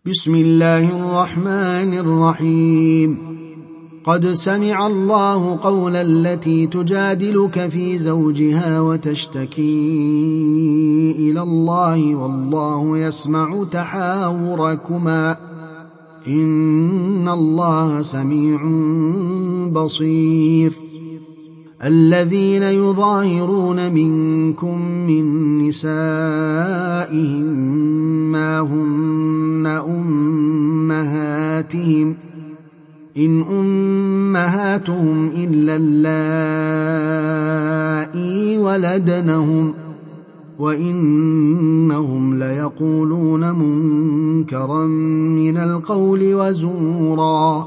بسم الله الرحمن الرحيم. قد سمع الله قول التي تجادلك في زوجها وتشتكي إلى الله والله يسمع تحاوركما إن الله سميع بصير. الذين يظاهرون منكم من نسائهم ما هن أمهاتهم إن أمهاتهم إلا اللائي ولدنهم وإنهم ليقولون منكرا من القول وزورا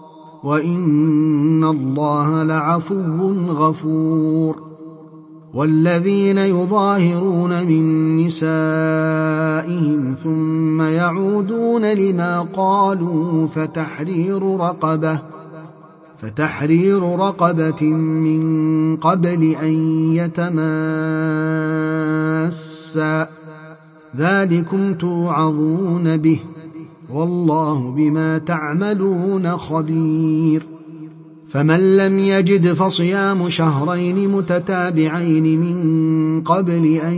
وإن الله لعفو غفور. والذين يظاهرون من نسائهم ثم يعودون لما قالوا فتحرير رقبة من قبل أن يتماسا ذلكم توعظون به والله بما تعملون خبير. فمن لم يجد فصيام شهرين متتابعين من قبل أن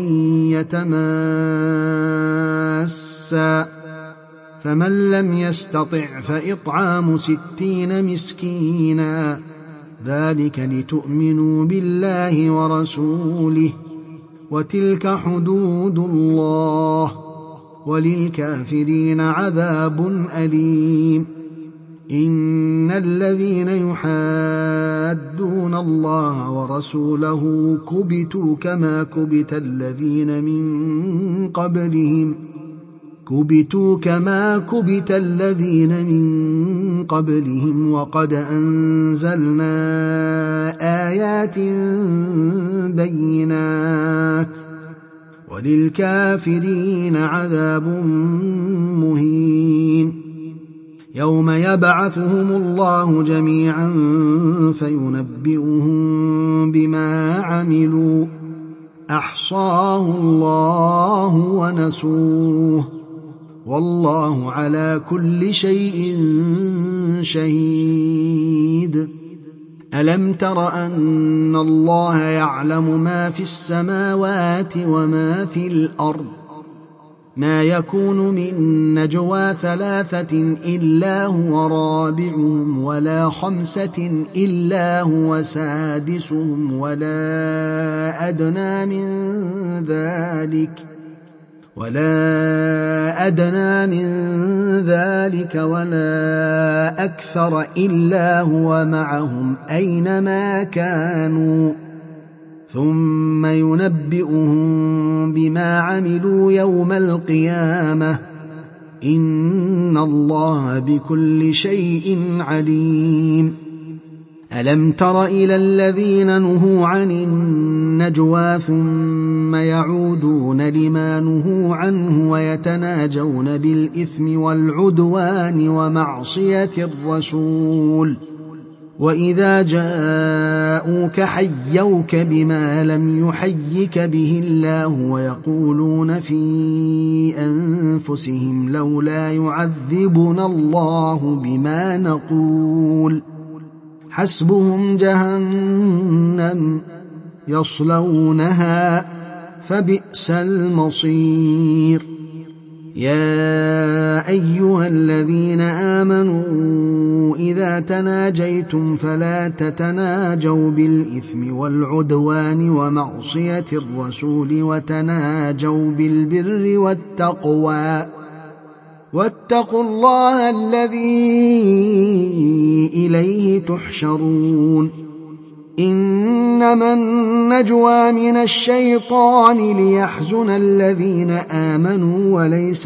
يتماسا فمن لم يستطع فإطعام 60 مسكينا ذلك لتؤمنوا بالله ورسوله وتلك حدود الله وللكافرين عذاب أليم. إن الذين يحادون الله ورسوله كبتوا كما كبت الذين من قبلهم وقد أنزلنا آيات بينات وللكافرين عذاب مهين. يوم يبعثهم الله جميعا فينبئهم بما عملوا أحصاه الله ونسوه والله على كل شيء شهيد. ألم تر أن الله يعلم ما في السماوات وما في الأرض ما يكون من نجوى 3 إلا هو رابعهم ولا 5 إلا هو سادسهم ولا أدنى من ذلك ولا أكثر إلا هو معهم أينما كانوا ثم ينبئهم بما عملوا يوم القيامة إن الله بكل شيء عليم. ألم تر إلى الذين نهوا عن النجوى ثم يعودون لما نهوا عنه ويتناجون بالإثم والعدوان ومعصية الرسول وإذا جاءوك حيوك بما لم يحيك به الله ويقولون في أنفسهم لولا يعذبنا الله بما نقول حسبهم جهنم يصلونها فبئس المصير. يا أيها الذين آمنوا إذا تناجيتم فلا تتناجوا بالإثم والعدوان ومعصية الرسول وتناجوا بالبر والتقوى واتقوا الله الذي إليه تحشرون. إنما النجوى من الشيطان ليحزن الذين آمنوا وليس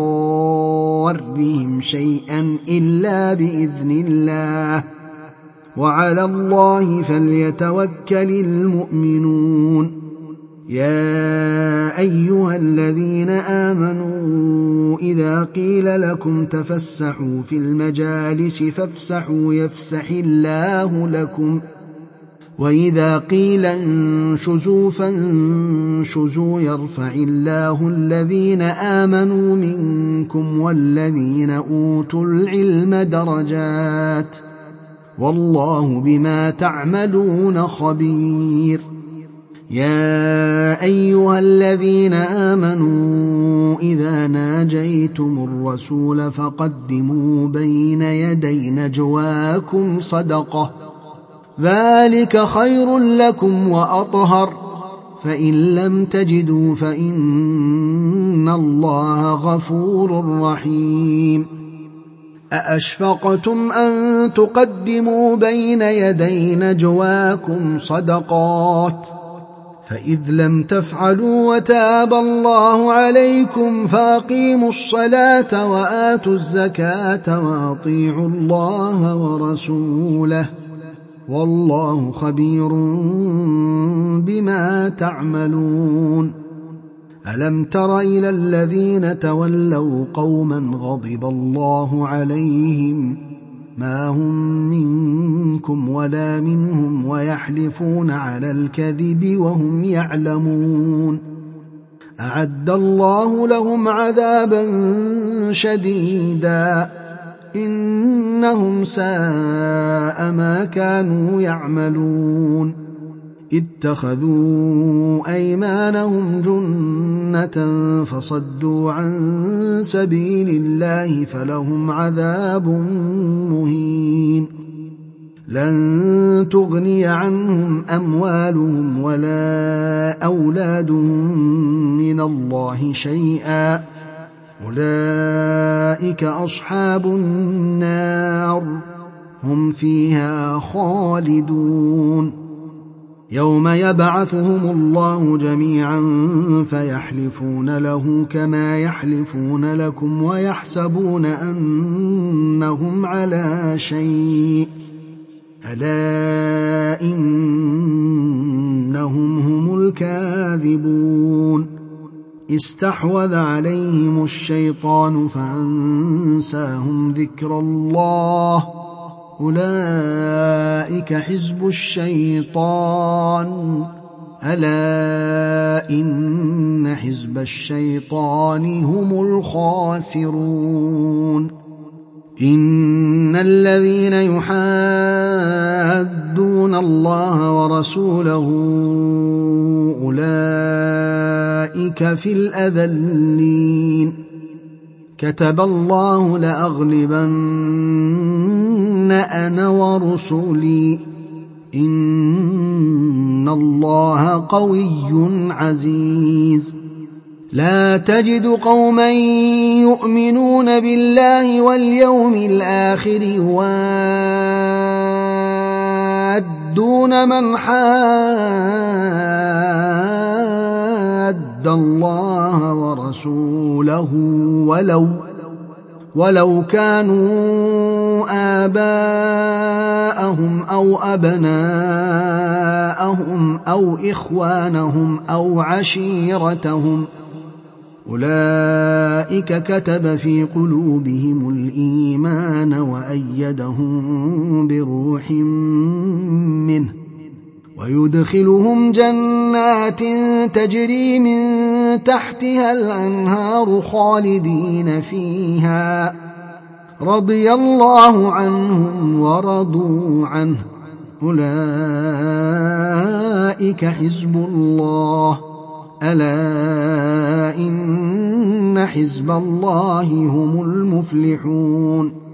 بضارهم شيئا إلا بإذن الله وعلى الله فليتوكل المؤمنون. يا أيها الذين آمنوا إذا قيل لكم تفسحوا في المجالس فافسحوا يفسح الله لكم وإذا قيل انشزوا فانشزوا يرفع الله الذين آمنوا منكم والذين أوتوا العلم درجات والله بما تعملون خبير. يا أيها الذين آمنوا إذا ناجيتم الرسول فقدموا بين يدي نجواكم صدقة ذلك خير لكم وأطهر فإن لم تجدوا فإن الله غفور رحيم. أأشفقتم أن تقدموا بين يدي نجواكم صدقات فإذ لم تفعلوا وتاب الله عليكم فأقيموا الصلاة وآتوا الزكاة وأطيعوا الله ورسوله والله خبير بما تعملون. ألم تر إلى الذين تولوا قوما غضب الله عليهم ما هم منكم ولا منهم ويحلفون على الكذب وهم يعلمون أعد الله لهم عذابا شديدا إنهم ساء ما كانوا يعملون. اتخذوا أيمانهم جنة فصدوا عن سبيل الله فلهم عذاب مهين. لن تغني عنهم أموالهم ولا أولادهم من الله شيئا أولئك أصحاب النار هم فيها خالدون. يوم يبعثهم الله جميعا فيحلفون له كما يحلفون لكم ويحسبون أنهم على شيء ألا إنهم هم الكاذبون. استحوذ عليهم الشيطان فأنساهم ذكر الله أولئك حزب الشيطان ألا إن حزب الشيطان هم الخاسرون. إن الذين يحادون الله ورسوله أولئك في الأذلين. كتب الله لأغلبن أنا ورسلي إن الله قوي عزيز. لا تجد قوما يؤمنون بالله واليوم الآخر يوادون من حاد الله ورسوله ولو كانوا آباءهم أو أبناءهم أو إخوانهم أو عشيرتهم أولئك كتب في قلوبهم الإيمان وأيدهم بروح منه ويدخلهم جنات تجري من تحتها الأنهار خالدين فيها رضي الله عنهم ورضوا عنه أولئك حزب الله ألا إن حزب الله هم المفلحون.